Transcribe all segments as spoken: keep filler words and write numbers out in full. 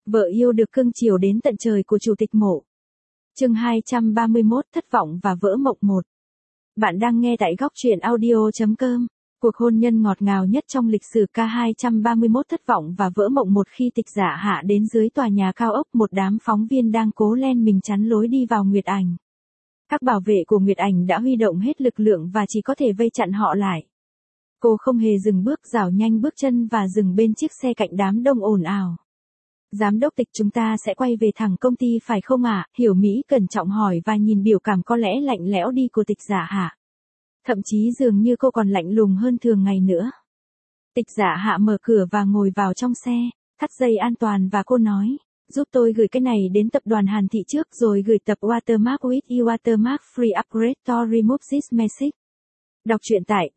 Vợ yêu được cưng chiều đến tận trời của Chủ tịch Mộ. Chương hai trăm ba mươi mốt, thất vọng và vỡ mộng một. Bạn đang nghe tại góc truyện audio chấm com. Cuộc hôn nhân ngọt ngào nhất trong lịch sử K hai trăm ba mươi mốt thất vọng và vỡ mộng một khi Tịch Dạ Hạ đến dưới tòa nhà cao ốc, một đám phóng viên đang cố len mình chắn lối đi vào Nguyệt Ảnh. Các bảo vệ của Nguyệt Ảnh đã huy động hết lực lượng và chỉ có thể vây chặn họ lại. Cô không hề dừng bước, rảo nhanh bước chân và dừng bên chiếc xe cạnh đám đông ồn ào. Giám đốc Tịch, chúng ta sẽ quay về thẳng công ty phải không ạ? À? Hiểu Mỹ cẩn trọng hỏi và nhìn biểu cảm có lẽ lạnh lẽo đi của Tịch Dạ Hạ. Thậm chí dường như cô còn lạnh lùng hơn thường ngày nữa. Tịch Dạ Hạ mở cửa và ngồi vào trong xe, thắt dây an toàn và cô nói, giúp tôi gửi cái này đến tập đoàn Hàn Thị trước rồi gửi tập Watermark with you Watermark free upgrade to remove this message. Đọc truyện tại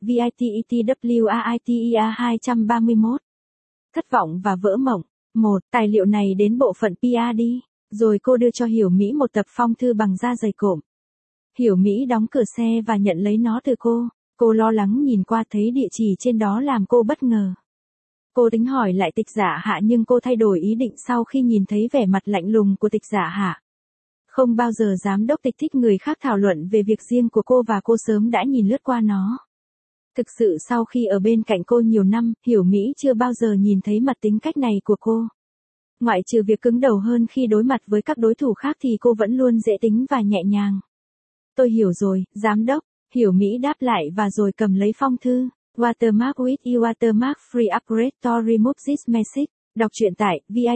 vitewriter hai trăm ba mươi mốt. Thất vọng và vỡ mộng. Một, tài liệu này đến bộ phận pê e đi. Rồi cô đưa cho Hiểu Mỹ một tập phong thư bằng da dày cộm. Hiểu Mỹ đóng cửa xe và nhận lấy nó từ cô. Cô lo lắng nhìn qua thấy địa chỉ trên đó làm cô bất ngờ. Cô tính hỏi lại Tịch Dạ Hạ nhưng cô thay đổi ý định sau khi nhìn thấy vẻ mặt lạnh lùng của Tịch Dạ Hạ. Không bao giờ giám đốc Tịch thích người khác thảo luận về việc riêng của cô và cô sớm đã nhìn lướt qua nó. Thực sự sau khi ở bên cạnh cô nhiều năm, Hiểu Mỹ chưa bao giờ nhìn thấy mặt tính cách này của cô. Ngoại trừ việc cứng đầu hơn khi đối mặt với các đối thủ khác thì cô vẫn luôn dễ tính và nhẹ nhàng. Tôi hiểu rồi, giám đốc, Hiểu Mỹ đáp lại và rồi cầm lấy phong thư. Watermark with you Watermark free upgrade to remove this message. Đọc truyện tại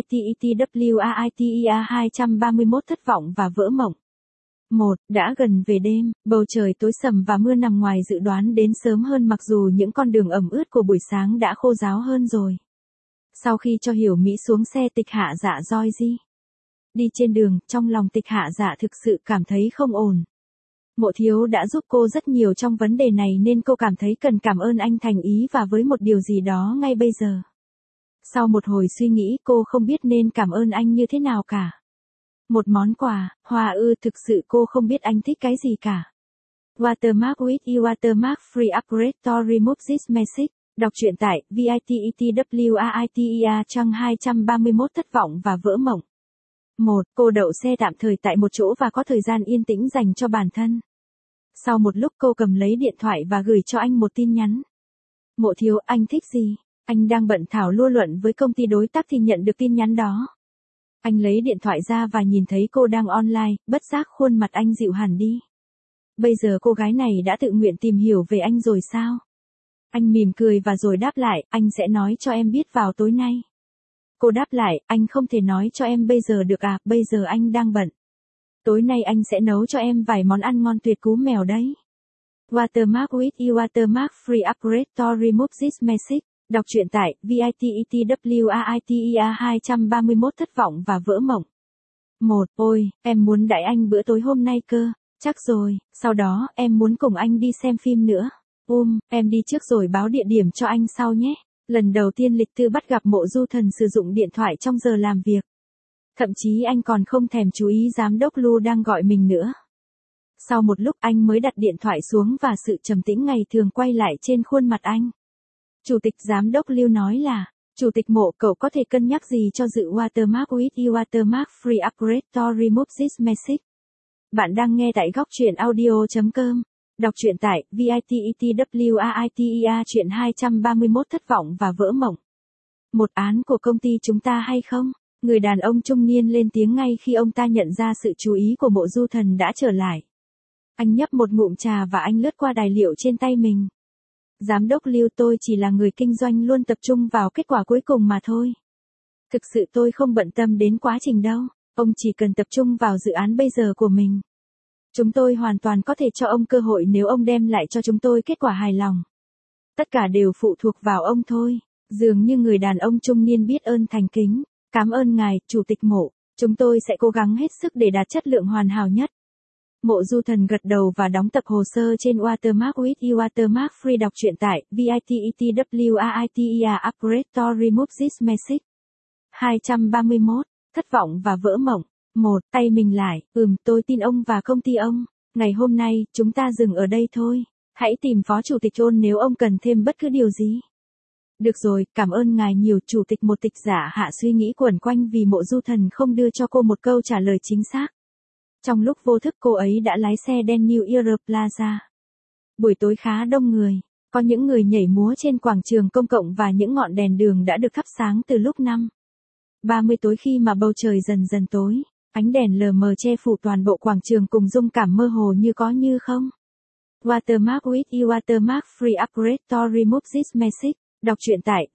vitewriter hai trăm ba mươi mốt thất vọng và vỡ mộng. Một, đã gần về đêm, bầu trời tối sầm và mưa nằm ngoài dự đoán đến sớm hơn mặc dù những con đường ẩm ướt của buổi sáng đã khô ráo hơn rồi. Sau khi cho Hiểu Mỹ xuống xe, Tịch Hạ Dạ roi ri. Đi trên đường, trong lòng Tịch Hạ Dạ thực sự cảm thấy không ổn. Mộ Thiếu đã giúp cô rất nhiều trong vấn đề này nên cô cảm thấy cần cảm ơn anh thành ý và với một điều gì đó ngay bây giờ. Sau một hồi suy nghĩ cô không biết nên cảm ơn anh như thế nào cả. Một món quà, hoa ư, thực sự cô không biết anh thích cái gì cả. Watermark with you Watermark free upgrade to remove this message. Đọc truyện tại vitewriter trang hai trăm ba mươi mốt thất vọng và vỡ mộng. Một, cô đậu xe tạm thời tại một chỗ và có thời gian yên tĩnh dành cho bản thân. Sau một lúc cô cầm lấy điện thoại và gửi cho anh một tin nhắn. Mộ Thiếu, anh thích gì? Anh đang bận thảo lua luận với công ty đối tác thì nhận được tin nhắn đó. Anh lấy điện thoại ra và nhìn thấy cô đang online, bất giác khuôn mặt anh dịu hẳn đi. Bây giờ cô gái này đã tự nguyện tìm hiểu về anh rồi sao? Anh mỉm cười và rồi đáp lại, anh sẽ nói cho em biết vào tối nay. Cô đáp lại, anh không thể nói cho em bây giờ được à, bây giờ anh đang bận. Tối nay anh sẽ nấu cho em vài món ăn ngon tuyệt cú mèo đấy. Watermark with you Watermark free upgrade to remove this message. Đọc truyện tại vitewriter hai trăm ba mươi mốt thất vọng và vỡ mộng. Một, ôi, em muốn đãi anh bữa tối hôm nay cơ. Chắc rồi, sau đó em muốn cùng anh đi xem phim nữa. Um, em đi trước rồi báo địa điểm cho anh sau nhé. Lần đầu tiên Lịch Tư bắt gặp Mộ Du Thần sử dụng điện thoại trong giờ làm việc. Thậm chí anh còn không thèm chú ý giám đốc Lu đang gọi mình nữa. Sau một lúc anh mới đặt điện thoại xuống và sự trầm tĩnh ngày thường quay lại trên khuôn mặt anh. Chủ tịch giám đốc Lưu nói là, Chủ tịch Mộ, cậu có thể cân nhắc gì cho dự Watermark with you Watermark free upgrade to remove this message. Bạn đang nghe tại góc truyện audio chấm com. Đọc truyện tại vitewriter truyện hai trăm ba mươi mốt thất vọng và vỡ mộng. Một án của công ty chúng ta hay không? Người đàn ông trung niên lên tiếng ngay khi ông ta nhận ra sự chú ý của Mộ Du Thần đã trở lại. Anh nhấp một ngụm trà và anh lướt qua tài liệu trên tay mình. Giám đốc Lưu, tôi chỉ là người kinh doanh luôn tập trung vào kết quả cuối cùng mà thôi. Thực sự tôi không bận tâm đến quá trình đâu, ông chỉ cần tập trung vào dự án bây giờ của mình. Chúng tôi hoàn toàn có thể cho ông cơ hội nếu ông đem lại cho chúng tôi kết quả hài lòng. Tất cả đều phụ thuộc vào ông thôi. Dường như người đàn ông trung niên biết ơn thành kính. Cảm ơn ngài, Chủ tịch Mộ. Chúng tôi sẽ cố gắng hết sức để đạt chất lượng hoàn hảo nhất. Mộ Du Thần gật đầu và đóng tập hồ sơ trên Watermark with you Watermark free. Đọc truyện tại vitewriter upgrade to remove this message. hai trăm ba mươi mốt. Thất vọng và vỡ mộng. Một, tay mình lại, ừm, tôi tin ông và công ty ông. Ngày hôm nay, chúng ta dừng ở đây thôi. Hãy tìm Phó Chủ tịch John nếu ông cần thêm bất cứ điều gì. Được rồi, cảm ơn ngài nhiều. Chủ tịch một tịch giả hạ suy nghĩ quẩn quanh vì Mộ Du Thần không đưa cho cô một câu trả lời chính xác. Trong lúc vô thức cô ấy đã lái xe đen New Era Plaza. Buổi tối khá đông người, có những người nhảy múa trên quảng trường công cộng và những ngọn đèn đường đã được thắp sáng từ lúc năm ba mươi tối khi mà bầu trời dần dần tối. Ánh đèn lờ mờ che phủ toàn bộ quảng trường cùng dung cảm mơ hồ như có như không. Watermark with you Watermark free upgrade to remove this message. Đọc truyện tại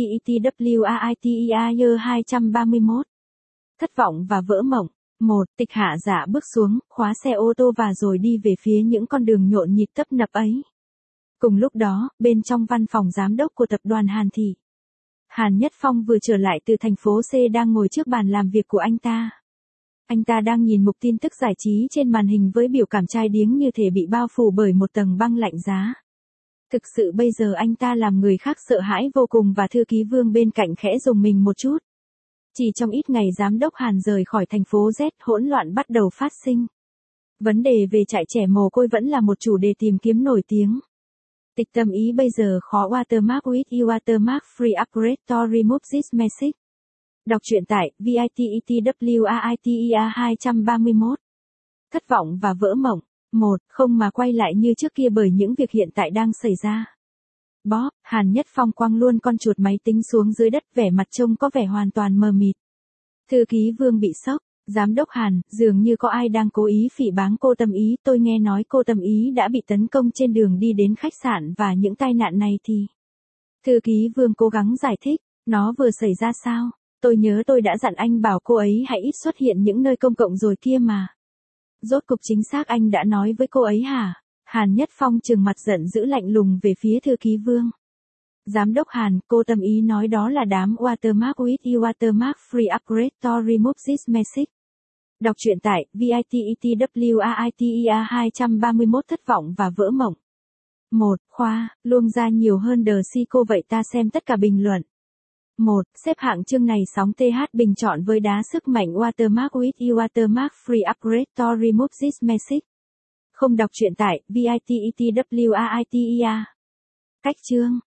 vitewriter hai trăm ba mươi mốt. Thất vọng và vỡ mộng. một. Tịch hạ giả bước xuống, khóa xe ô tô và rồi đi về phía những con đường nhộn nhịp tấp nập ấy. Cùng lúc đó, bên trong văn phòng giám đốc của tập đoàn Hàn Thị, Hàn Nhất Phong vừa trở lại từ thành phố C đang ngồi trước bàn làm việc của anh ta. Anh ta đang nhìn mục tin tức giải trí trên màn hình với biểu cảm chai điếng như thể bị bao phủ bởi một tầng băng lạnh giá. Thực sự bây giờ anh ta làm người khác sợ hãi vô cùng và thư ký Vương bên cạnh khẽ rùng mình một chút. Chỉ trong ít ngày giám đốc Hàn rời khỏi thành phố Z, hỗn loạn bắt đầu phát sinh. Vấn đề về trại trẻ mồ côi vẫn là một chủ đề tìm kiếm nổi tiếng. Tịch tâm ý bây giờ khó. Watermark with you Watermark free upgrade to remove this message. Đọc truyện tại vitewriter hai trăm ba mươi mốt. Thất vọng và vỡ mộng. một. Không mà quay lại như trước kia bởi những việc hiện tại đang xảy ra. Bob, Hàn Nhất Phong quăng luôn con chuột máy tính xuống dưới đất, vẻ mặt trông có vẻ hoàn toàn mờ mịt. Thư ký Vương bị sốc. Giám đốc Hàn, dường như có ai đang cố ý phỉ báng cô Tâm Ý. Tôi nghe nói cô Tâm Ý đã bị tấn công trên đường đi đến khách sạn và những tai nạn này thì... Thư ký Vương cố gắng giải thích. Nó vừa xảy ra sao? Tôi nhớ tôi đã dặn anh bảo cô ấy hãy ít xuất hiện những nơi công cộng rồi kia mà. Rốt cục chính xác anh đã nói với cô ấy hả? Hàn Nhất Phong trừng mặt giận dữ lạnh lùng về phía thư ký Vương. Giám đốc Hàn, cô Tâm Ý nói đó là đám Watermark with you Watermark free upgrade to remove this message. Đọc truyện tại vitewriter hai trăm ba mươi mốt. Thất vọng và vỡ mộng. một. Khoa, luông ra nhiều hơn đờ si cô vậy ta xem tất cả bình luận. một. Xếp hạng chương này sóng tê hát bình chọn với đá sức mạnh Watermark with you Watermark free upgrade to remove this message. Không. Đọc truyện tại vitewriter. Cách chương.